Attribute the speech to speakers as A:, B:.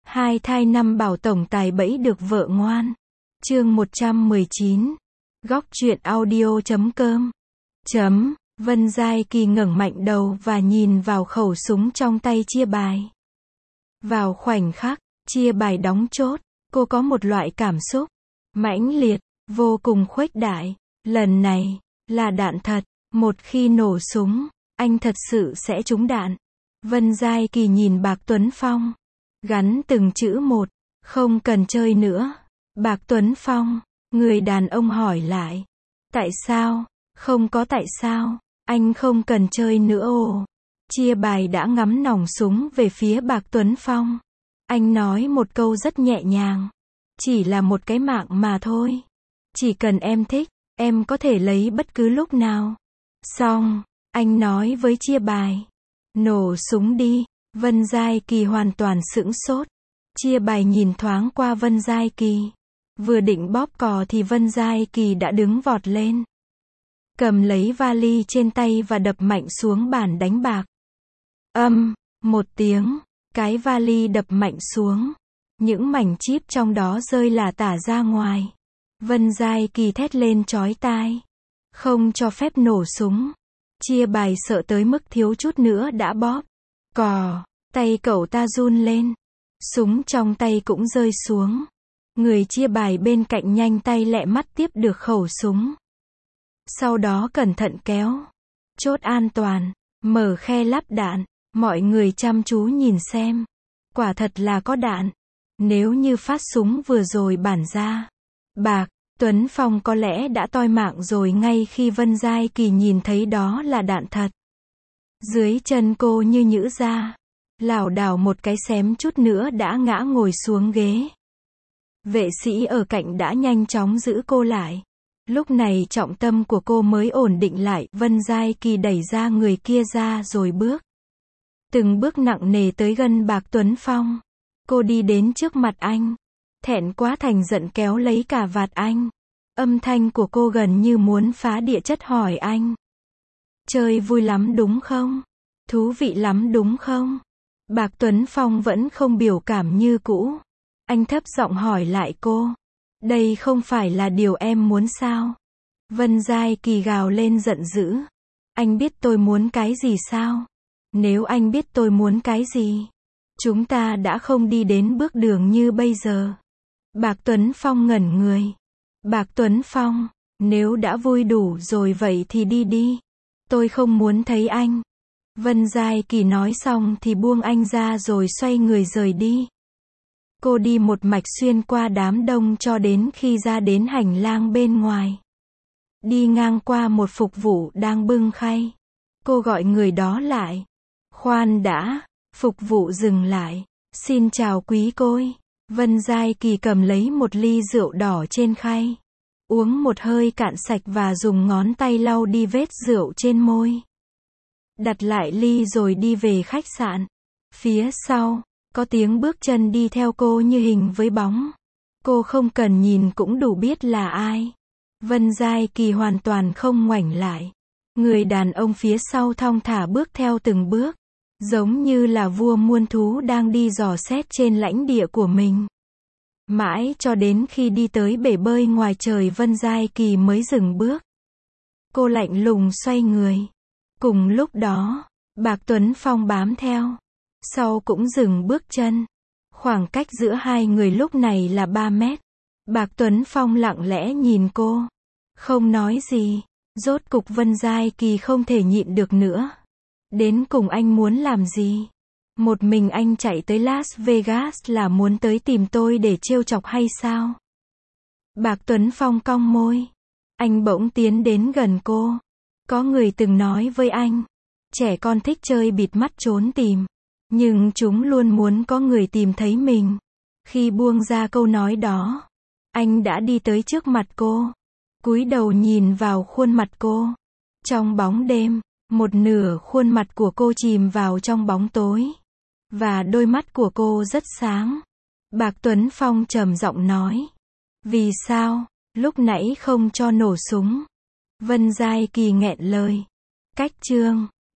A: Hai thai năm bảo tổng tài bẫy được vợ ngoan. Chương 119. Góc truyện audio.com. Vân Giai Kỳ ngẩng mạnh đầu và nhìn vào khẩu súng trong tay chia bài. Vào khoảnh khắc, chia bài đóng chốt, cô có một loại cảm xúc mãnh liệt, vô cùng khuếch đại. Lần này, là đạn thật. Một khi nổ súng, anh thật sự sẽ trúng đạn. Vân Giai Kỳ nhìn Bạc Tuấn Phong. Gắn từng chữ một. Không cần chơi nữa. Bạc Tuấn Phong. Người đàn ông hỏi lại. Tại sao? Không có tại sao. Anh không cần chơi nữa ồ. Chia bài đã ngắm nòng súng về phía Bạc Tuấn Phong. Anh nói một câu rất nhẹ nhàng. Chỉ là một cái mạng mà thôi. Chỉ cần em thích, em có thể lấy bất cứ lúc nào. Xong, anh nói với chia bài. Nổ súng đi. Vân Giai Kỳ hoàn toàn sững sốt. Chia bài nhìn thoáng qua Vân Giai Kỳ. Vừa định bóp cò thì Vân Giai Kỳ đã đứng vọt lên. Cầm lấy vali trên tay và đập mạnh xuống bàn đánh bạc. Một tiếng, cái vali đập mạnh xuống. Những mảnh chip trong đó rơi lả tả ra ngoài. Vân Giai Kỳ thét lên chói tai. Không cho phép nổ súng. Chia bài sợ tới mức thiếu chút nữa đã bóp cò. Tay cậu ta run lên. Súng trong tay cũng rơi xuống. Người chia bài bên cạnh nhanh tay lẹ mắt tiếp được khẩu súng. Sau đó cẩn thận kéo chốt an toàn, mở khe lắp đạn. Mọi người chăm chú nhìn xem. Quả thật là có đạn. Nếu như phát súng vừa rồi bản ra, Bạc Tuấn Phong có lẽ đã toi mạng rồi ngay khi Vân Giai Kỳ nhìn thấy đó là đạn thật. Dưới chân cô như nhũ ra. Lảo đảo một cái xém chút nữa đã ngã ngồi xuống ghế. Vệ sĩ ở cạnh đã nhanh chóng giữ cô lại. Lúc này trọng tâm của cô mới ổn định lại. Vân Giai Kỳ đẩy ra người kia ra rồi bước. Từng bước nặng nề tới gần Bạc Tuấn Phong. Cô đi đến trước mặt anh. Thẹn quá thành giận kéo lấy cả vạt anh. Âm thanh của cô gần như muốn phá địa chất hỏi anh. Chơi vui lắm đúng không? Thú vị lắm đúng không? Bạc Tuấn Phong vẫn không biểu cảm như cũ. Anh thấp giọng hỏi lại cô. Đây không phải là điều em muốn sao? Vân Giai Kỳ gào lên giận dữ. Anh biết tôi muốn cái gì sao? Nếu anh biết tôi muốn cái gì, chúng ta đã không đi đến bước đường như bây giờ. Bạc Tuấn Phong ngẩn người. Bạc Tuấn Phong, nếu đã vui đủ rồi vậy thì đi đi. Tôi không muốn thấy anh. Vân Giai Kỳ nói xong thì buông anh ra rồi xoay người rời đi. Cô đi một mạch xuyên qua đám đông cho đến khi ra đến hành lang bên ngoài. Đi ngang qua một phục vụ đang bưng khay. Cô gọi người đó lại. Khoan đã, phục vụ dừng lại. Xin chào quý cô. Vân Giai Kỳ cầm lấy một ly rượu đỏ trên khay. Uống một hơi cạn sạch và dùng ngón tay lau đi vết rượu trên môi. Đặt lại ly rồi đi về khách sạn. Phía sau, có tiếng bước chân đi theo cô như hình với bóng. Cô không cần nhìn cũng đủ biết là ai. Vân Giai Kỳ hoàn toàn không ngoảnh lại. Người đàn ông phía sau thong thả bước theo từng bước. Giống như là vua muôn thú đang đi dò xét trên lãnh địa của mình. Mãi cho đến khi đi tới bể bơi ngoài trời Vân Giai Kỳ mới dừng bước. Cô lạnh lùng xoay người. Cùng lúc đó, Bạc Tuấn Phong bám theo. Sau cũng dừng bước chân. Khoảng cách giữa hai người lúc này là 3 mét. Bạc Tuấn Phong lặng lẽ nhìn cô. Không nói gì. Rốt cục Vân Giai Kỳ không thể nhịn được nữa. Đến cùng anh muốn làm gì? Một mình anh chạy tới Las Vegas là muốn tới tìm tôi để trêu chọc hay sao? Bạc Tuấn Phong cong môi. Anh bỗng tiến đến gần cô. Có người từng nói với anh. Trẻ con thích chơi bịt mắt trốn tìm. Nhưng chúng luôn muốn có người tìm thấy mình. Khi buông ra câu nói đó, anh đã đi tới trước mặt cô. Cúi đầu nhìn vào khuôn mặt cô. Trong bóng đêm, một nửa khuôn mặt của cô chìm vào trong bóng tối. Và đôi mắt của cô rất sáng. Bạc Tuấn Phong trầm giọng nói. Vì sao, lúc nãy không cho nổ súng? Vân Giai Kỳ nghẹn lời. Cách chương